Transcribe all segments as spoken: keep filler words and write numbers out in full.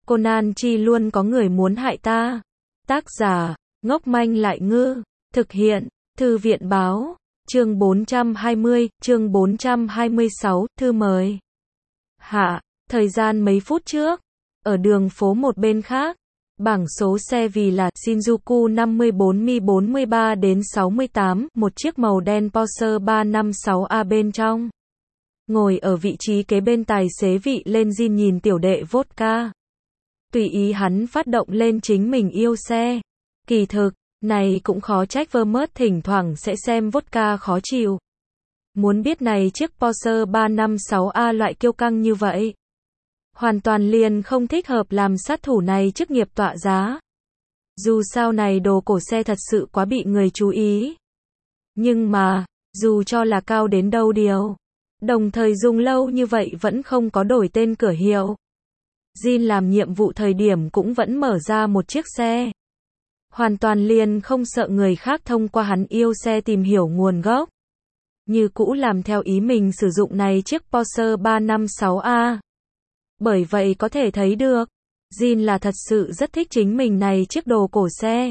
Conan chi luôn có người muốn hại ta. Tác giả, ngốc manh lại ngư. Thực hiện, Thư viện báo. Chương bốn trăm hai mươi, chương bốn trăm hai mươi sáu, thư mời. Hạ, thời gian mấy phút trước, ở đường phố một bên khác, bảng số xe vì là Shinjuku năm mươi bốn Mi bốn mươi ba đến sáu mươi tám, một chiếc màu đen Porsche ba năm sáu A bên trong. Ngồi ở vị trí kế bên tài xế vị lên Jin nhìn tiểu đệ vodka. Tùy ý hắn phát động lên chính mình yêu xe. Kỳ thực, này cũng khó trách Vermont thỉnh thoảng sẽ xem vodka khó chịu. Muốn biết này chiếc Porsche ba năm sáu A loại kiêu căng như vậy, hoàn toàn liền không thích hợp làm sát thủ này chức nghiệp tọa giá. Dù sao này đồ cổ xe thật sự quá bị người chú ý. Nhưng mà, dù cho là cao đến đâu điều, đồng thời dùng lâu như vậy vẫn không có đổi tên cửa hiệu. Jin làm nhiệm vụ thời điểm cũng vẫn mở ra một chiếc xe. Hoàn toàn liền không sợ người khác thông qua hắn yêu xe tìm hiểu nguồn gốc. Như cũ làm theo ý mình sử dụng này chiếc Porsche ba năm sáu A. Bởi vậy có thể thấy được, Jin là thật sự rất thích chính mình này chiếc đồ cổ xe.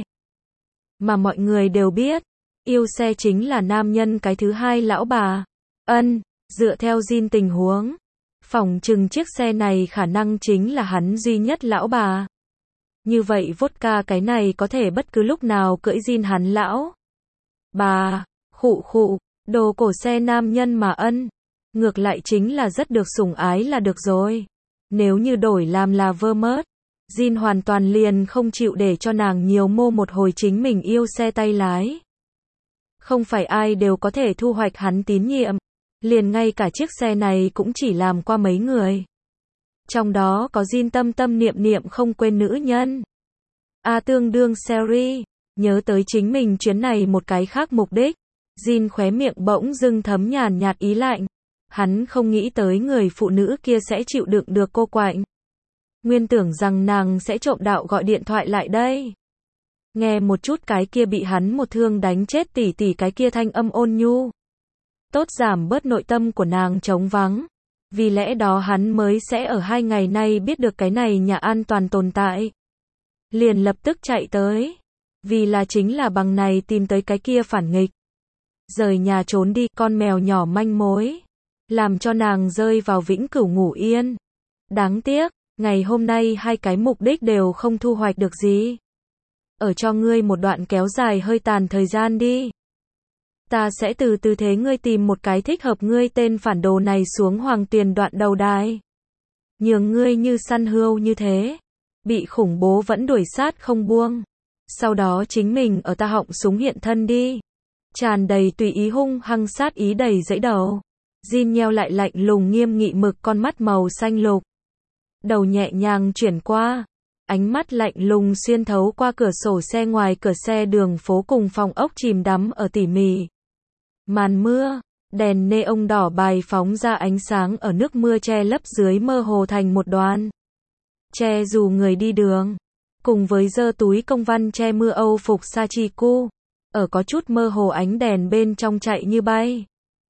Mà mọi người đều biết, yêu xe chính là nam nhân cái thứ hai lão bà. Ân, dựa theo Jin tình huống, phỏng chừng chiếc xe này khả năng chính là hắn duy nhất lão bà. Như vậy vodka cái này có thể bất cứ lúc nào cưỡi Jin hắn lão bà. Khụ khụ, đồ cổ xe nam nhân mà ân. Ngược lại chính là rất được sủng ái là được rồi. Nếu như đổi làm là Vermont, Jin hoàn toàn liền không chịu để cho nàng nhiều mô một hồi chính mình yêu xe tay lái. Không phải ai đều có thể thu hoạch hắn tín nhiệm. Liền ngay cả chiếc xe này cũng chỉ làm qua mấy người. Trong đó có Jin tâm tâm niệm niệm không quên nữ nhân. A tương đương Sherry, nhớ tới chính mình chuyến này một cái khác mục đích. Jin khóe miệng bỗng dưng thấm nhàn nhạt ý lạnh. Hắn không nghĩ tới người phụ nữ kia sẽ chịu đựng được cô quạnh. Nguyên tưởng rằng nàng sẽ trộm đạo gọi điện thoại lại đây. Nghe một chút cái kia bị hắn một thương đánh chết tỉ tỉ cái kia thanh âm ôn nhu. Tốt giảm bớt nội tâm của nàng trống vắng. Vì lẽ đó hắn mới sẽ ở hai ngày nay biết được cái này nhà an toàn tồn tại. Liền lập tức chạy tới. Vì là chính là bằng này tìm tới cái kia phản nghịch. Rời nhà trốn đi con mèo nhỏ manh mối. Làm cho nàng rơi vào vĩnh cửu ngủ yên. Đáng tiếc, ngày hôm nay hai cái mục đích đều không thu hoạch được gì. Ở cho ngươi một đoạn kéo dài hơi tàn thời gian đi. Ta sẽ từ từ thế ngươi tìm một cái thích hợp ngươi tên phản đồ này xuống hoàng tuyền đoạn đầu đài. Nhường ngươi như săn hươu như thế. Bị khủng bố vẫn đuổi sát không buông. Sau đó chính mình ở ta họng súng hiện thân đi. Tràn đầy tùy ý hung hăng sát ý đầy dẫy đầu. Jin nheo lại lạnh lùng nghiêm nghị mực con mắt màu xanh lục. Đầu nhẹ nhàng chuyển qua. Ánh mắt lạnh lùng xuyên thấu qua cửa sổ xe ngoài cửa xe đường phố cùng phòng ốc chìm đắm ở tỉ mỉ. Màn mưa, đèn neon đỏ bài phóng ra ánh sáng ở nước mưa che lấp dưới mơ hồ thành một đoàn. Che dù người đi đường. Cùng với giơ túi công văn che mưa Âu phục Sachiku. Ở có chút mơ hồ ánh đèn bên trong chạy như bay.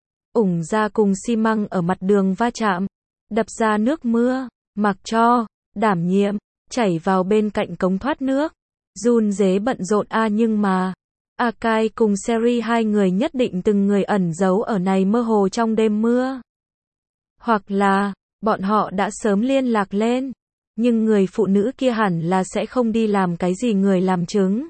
Ủng ra cùng xi măng ở mặt đường va chạm. Đập ra nước mưa. Mặc cho, đảm nhiệm, chảy vào bên cạnh cống thoát nước. Run rế bận rộn a nhưng mà. Akai cùng Seri hai người nhất định từng người ẩn giấu ở này mơ hồ trong đêm mưa. Hoặc là, bọn họ đã sớm liên lạc lên. Nhưng người phụ nữ kia hẳn là sẽ không đi làm cái gì người làm chứng.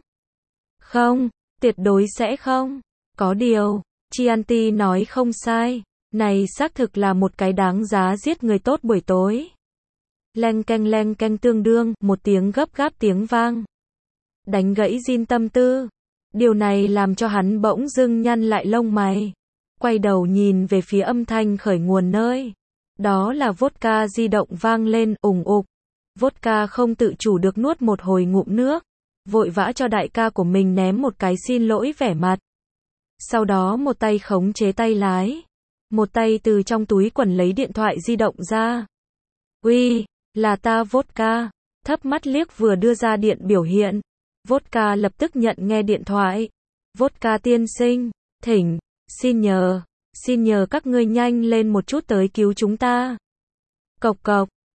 Không, tuyệt đối sẽ không. Có điều, Chianti nói không sai. Này xác thực là một cái đáng giá giết người tốt buổi tối. Leng keng leng keng tương đương, một tiếng gấp gáp tiếng vang. Đánh gãy Jin tâm tư. Điều này làm cho hắn bỗng dưng nhăn lại lông mày. Quay đầu nhìn về phía âm thanh khởi nguồn nơi. Đó là vodka di động vang lên ủng ục. Vodka không tự chủ được nuốt một hồi ngụm nước. Vội vã cho đại ca của mình ném một cái xin lỗi vẻ mặt. Sau đó một tay khống chế tay lái. Một tay từ trong túi quần lấy điện thoại di động ra. Uy, là ta vodka. Thấp mắt liếc vừa đưa ra điện biểu hiện. Vodka lập tức nhận nghe điện thoại. Vodka tiên sinh, thỉnh, xin nhờ, xin nhờ các ngươi nhanh lên một chút tới cứu chúng ta. Cộc cộc,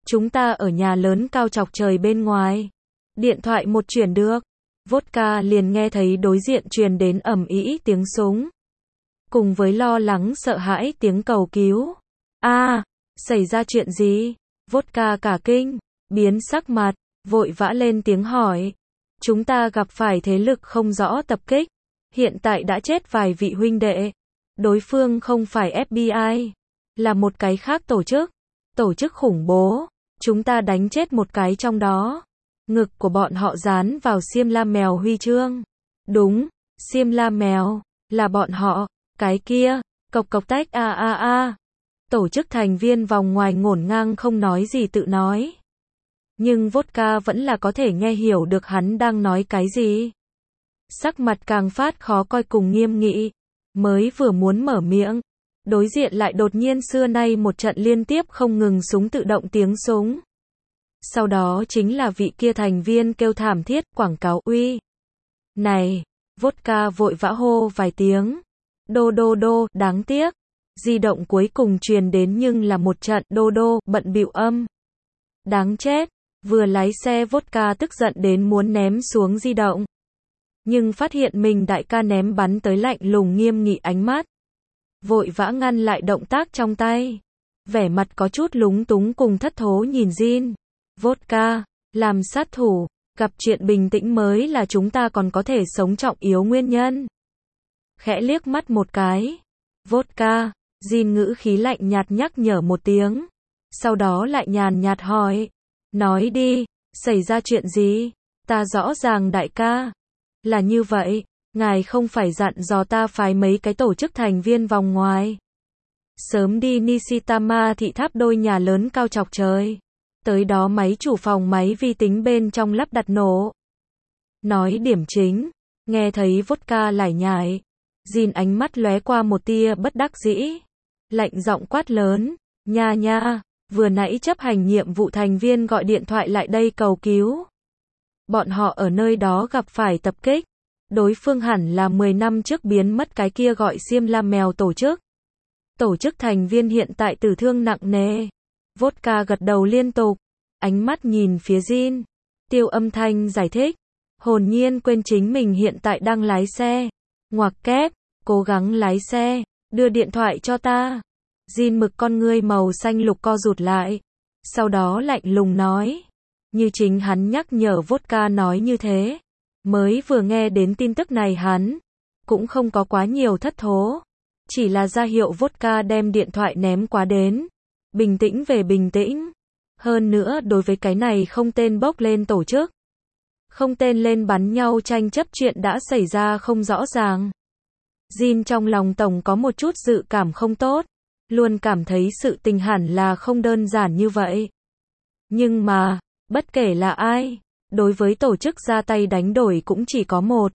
Chúng ta ở nhà lớn cao chọc trời bên ngoài. Điện thoại một chuyển được. Vodka liền nghe thấy đối diện truyền đến ầm ĩ tiếng súng. Cùng với lo lắng sợ hãi tiếng cầu cứu. A, à, xảy ra chuyện gì? Vodka cả kinh, biến sắc mặt, vội vã lên tiếng hỏi. Chúng ta gặp phải thế lực không rõ tập kích. Hiện tại đã chết vài vị huynh đệ. Đối phương không phải ép bê i, là một cái khác tổ chức. Tổ chức khủng bố. Chúng ta đánh chết một cái trong đó. Ngực của bọn họ dán vào xiêm la mèo huy chương. Đúng, xiêm la mèo, là bọn họ. Cái kia, cộc cộc tách a a a. Tổ chức thành viên vòng ngoài ngổn ngang không nói gì tự nói. Nhưng Vodka vẫn là có thể nghe hiểu được hắn đang nói cái gì. Sắc mặt càng phát khó coi cùng nghiêm nghị. Mới vừa muốn mở miệng. Đối diện lại đột nhiên xưa nay một trận liên tiếp không ngừng súng tự động tiếng súng. Sau đó chính là vị kia thành viên kêu thảm thiết quảng cáo uy. Này, Vodka vội vã hô vài tiếng. Đô đô đô, đáng tiếc. Di động cuối cùng truyền đến nhưng là một trận đô đô, bận bịu âm. Đáng chết, vừa lái xe Vodka tức giận đến muốn ném xuống di động. Nhưng phát hiện mình đại ca ném bắn tới lạnh lùng nghiêm nghị ánh mắt. Vội vã ngăn lại động tác trong tay. Vẻ mặt có chút lúng túng cùng thất thố nhìn Jin. Vodka, làm sát thủ, gặp chuyện bình tĩnh mới là chúng ta còn có thể sống trọng yếu nguyên nhân. Khẽ liếc mắt một cái. Vodka, Jin ngữ khí lạnh nhạt nhắc nhở một tiếng. Sau đó lại nhàn nhạt hỏi. Nói đi, xảy ra chuyện gì? Ta rõ ràng đại ca. Là như vậy, ngài không phải dặn dò ta phái mấy cái tổ chức thành viên vòng ngoài. Sớm đi Nishitama thị tháp đôi nhà lớn cao chọc trời. Tới đó máy chủ phòng máy vi tính bên trong lắp đặt nổ. Nói điểm chính, nghe thấy Vodka lải nhải. Jin ánh mắt lóe qua một tia bất đắc dĩ. Lạnh giọng quát lớn, nha nha, vừa nãy chấp hành nhiệm vụ thành viên gọi điện thoại lại đây cầu cứu. Bọn họ ở nơi đó gặp phải tập kích. Đối phương hẳn là mười năm trước biến mất cái kia gọi xiêm la mèo tổ chức. Tổ chức thành viên hiện tại tử thương nặng nề. Vodka gật đầu liên tục. Ánh mắt nhìn phía Jin. Tiêu âm thanh giải thích. Hồn nhiên quên chính mình hiện tại đang lái xe. Ngoặc kép, cố gắng lái xe. Đưa điện thoại cho ta. Jin mực con ngươi màu xanh lục co rụt lại. Sau đó lạnh lùng nói. Như chính hắn nhắc nhở Vodka nói như thế. Mới vừa nghe đến tin tức này hắn cũng không có quá nhiều thất thố. Chỉ là ra hiệu Vodka đem điện thoại ném quá đến. Bình tĩnh về bình tĩnh. Hơn nữa đối với cái này không tên bốc lên tổ chức. Không tên lên bắn nhau tranh chấp chuyện đã xảy ra không rõ ràng. Jin trong lòng tổng có một chút dự cảm không tốt. Luôn cảm thấy sự tình hẳn là không đơn giản như vậy. Nhưng mà, bất kể là ai, đối với tổ chức ra tay đánh đổi cũng chỉ có một.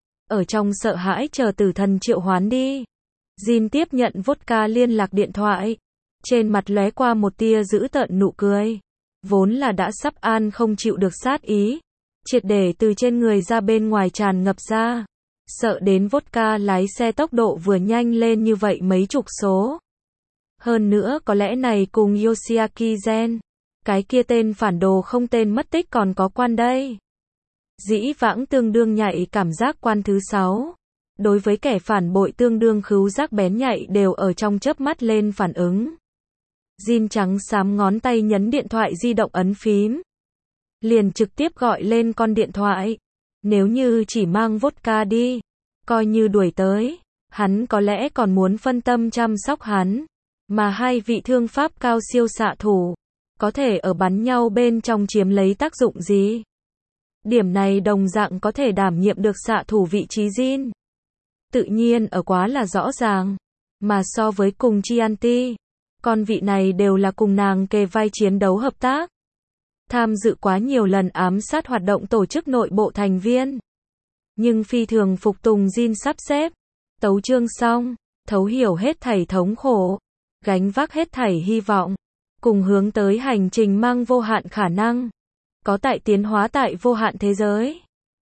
Ở trong sợ hãi chờ tử thần triệu hoán đi. Jin tiếp nhận Vodka liên lạc điện thoại. Trên mặt lóe qua một tia dữ tợn nụ cười. Vốn là đã sắp an không chịu được sát ý. Triệt để từ trên người ra bên ngoài tràn ngập ra. Sợ đến Vodka lái xe tốc độ vừa nhanh lên như vậy mấy chục số. Hơn nữa có lẽ này cùng Yoshiaki Gen. Cái kia tên phản đồ không tên mất tích còn có quan đây. Dĩ vãng tương đương nhạy cảm giác quan thứ sáu. Đối với kẻ phản bội tương đương khứu giác bén nhạy đều ở trong chớp mắt lên phản ứng. Jin trắng xám ngón tay nhấn điện thoại di động ấn phím. Liền trực tiếp gọi lên con điện thoại. Nếu như chỉ mang Vodka đi, coi như đuổi tới, hắn có lẽ còn muốn phân tâm chăm sóc hắn. Mà hai vị thương pháp cao siêu xạ thủ, có thể ở bắn nhau bên trong chiếm lấy tác dụng gì? Điểm này đồng dạng có thể đảm nhiệm được xạ thủ vị trí Jin. Tự nhiên ở quá là rõ ràng. Mà so với cùng Chianti, con vị này đều là cùng nàng kề vai chiến đấu hợp tác. Tham dự quá nhiều lần ám sát hoạt động tổ chức nội bộ thành viên. Nhưng phi thường phục tùng Jin sắp xếp. Tấu chương xong, thấu hiểu hết thảy thống khổ. Gánh vác hết thảy hy vọng. Cùng hướng tới hành trình mang vô hạn khả năng. Có tại tiến hóa tại vô hạn thế giới.